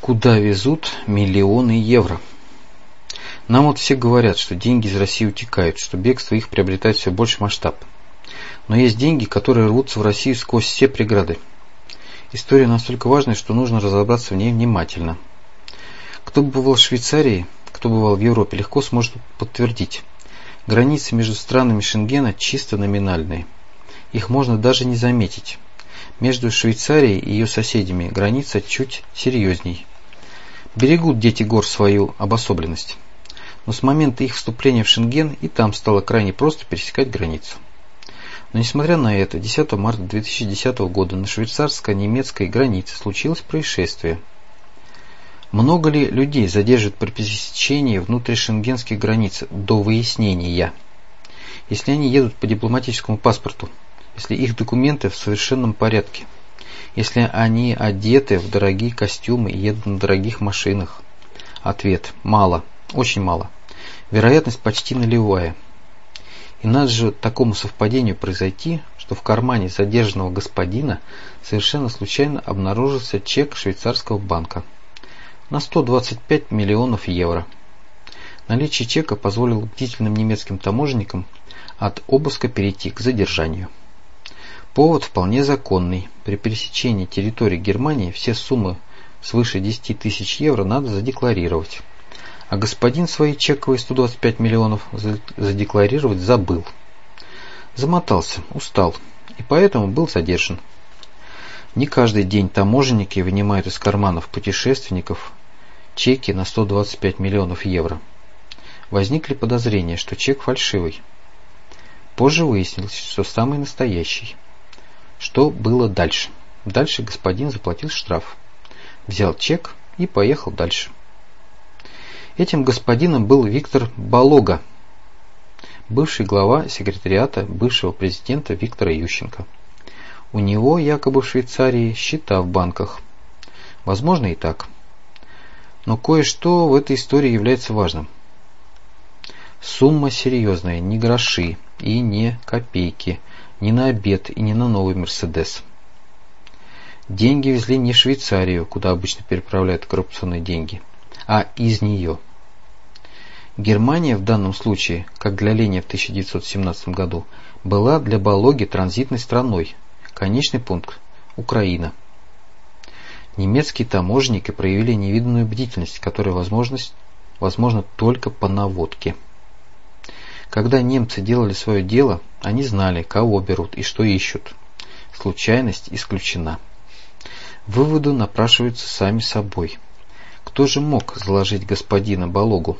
Куда везут миллионы евро? Нам вот все говорят, что деньги из России утекают, что бегство их приобретает все больше масштаб. Но есть деньги, которые рвутся в Россию сквозь все преграды. История настолько важная, что нужно разобраться в ней внимательно. Кто бывал в Швейцарии, кто бывал в Европе, легко сможет подтвердить. Границы между странами Шенгена чисто номинальные. Их можно даже не заметить. Между Швейцарией и ее соседями граница чуть серьезней. Берегут дети гор свою обособленность. Но с момента их вступления в Шенген и там стало крайне просто пересекать границу. Но несмотря на это, 10 марта 2010 года на швейцарско-немецкой границе случилось происшествие. Много ли людей задерживают при пересечении внутришенгенских границ до выяснения? Если они едут по дипломатическому паспорту, если их документы в совершенном порядке, если они одеты в дорогие костюмы и едут на дорогих машинах? Ответ: мало, очень мало. Вероятность почти нулевая. И надо же такому совпадению произойти, что в кармане задержанного господина совершенно случайно обнаружился чек швейцарского банка на 125 миллионов евро. Наличие чека позволило бдительным немецким таможенникам от обыска перейти к задержанию. Повод вполне законный. При пересечении территории Германии все суммы свыше 10 тысяч евро надо задекларировать. А господин свои чековые 125 миллионов задекларировать забыл. Замотался, устал, и поэтому был задержан. Не каждый день таможенники вынимают из карманов путешественников чеки на 125 миллионов евро. Возникли подозрения, что чек фальшивый. Позже выяснилось, что самый настоящий. Что было дальше? Дальше господин заплатил штраф, взял чек и поехал дальше. Этим господином был Виктор Балога, бывший глава секретариата бывшего президента Виктора Ющенко. У него якобы в Швейцарии счета в банках. Возможно и так. Но кое-что в этой истории является важным. Сумма серьезная, не гроши и не копейки, не на обед и не на новый Мерседес. Деньги везли не в Швейцарию, куда обычно переправляют коррупционные деньги, а из нее. Германия в данном случае, как для Ленина в 1917 году, была для Балоги транзитной страной. Конечный пункт – Украина. Немецкие таможенники проявили невиданную бдительность, которая возможна только по наводке. Когда немцы делали свое дело, они знали, кого берут и что ищут. Случайность исключена. Выводы напрашиваются сами собой. Кто же мог заложить господина Балогу?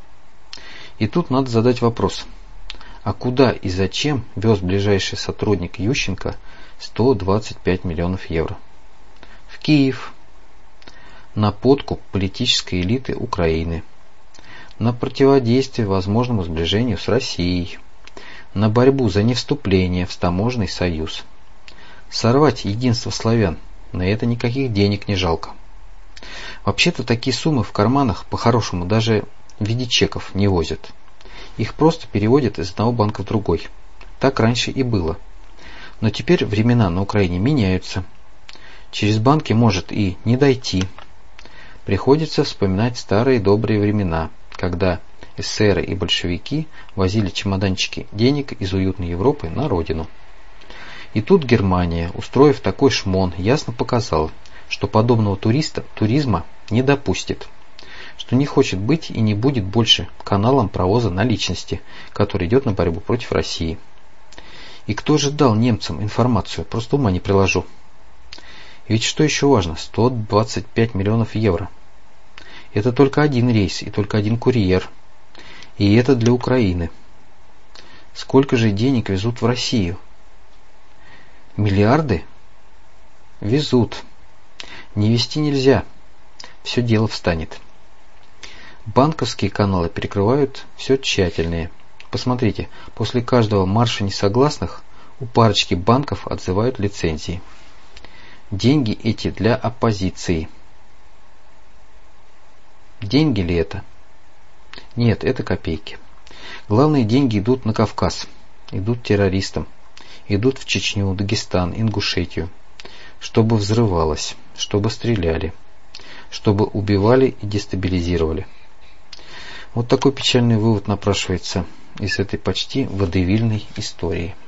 И тут надо задать вопрос. А куда и зачем вез ближайший сотрудник Ющенко 125 миллионов евро? В Киев. На подкуп политической элиты Украины. На противодействие возможному сближению с Россией, на борьбу за невступление в таможенный союз. Сорвать единство славян, на это никаких денег не жалко. Вообще-то такие суммы в карманах по-хорошему даже в виде чеков не возят. Их просто переводят из одного банка в другой. Так раньше и было. Но теперь времена на Украине меняются. Через банки может и не дойти. Приходится вспоминать старые добрые времена, когда эсеры и большевики возили чемоданчики денег из уютной Европы на родину. И тут Германия, устроив такой шмон, ясно показала, что подобного туризма не допустит, что не хочет быть и не будет больше каналом провоза наличности, который идет на борьбу против России. И кто же дал немцам информацию? Просто ума не приложу. Ведь что еще важно? 125 миллионов евро. Это только один рейс и только один курьер. И это для Украины. Сколько же денег везут в Россию? Миллиарды? Везут. Не везти нельзя. Все дело встанет. Банковские каналы перекрывают все тщательнее. Посмотрите, после каждого марша несогласных у парочки банков отзывают лицензии. Деньги эти для оппозиции. Деньги ли это? Нет, это копейки. Главные деньги идут на Кавказ, идут террористам, идут в Чечню, Дагестан, Ингушетию, чтобы взрывалось, чтобы стреляли, чтобы убивали и дестабилизировали. Вот такой печальный вывод напрашивается из этой почти водевильной истории.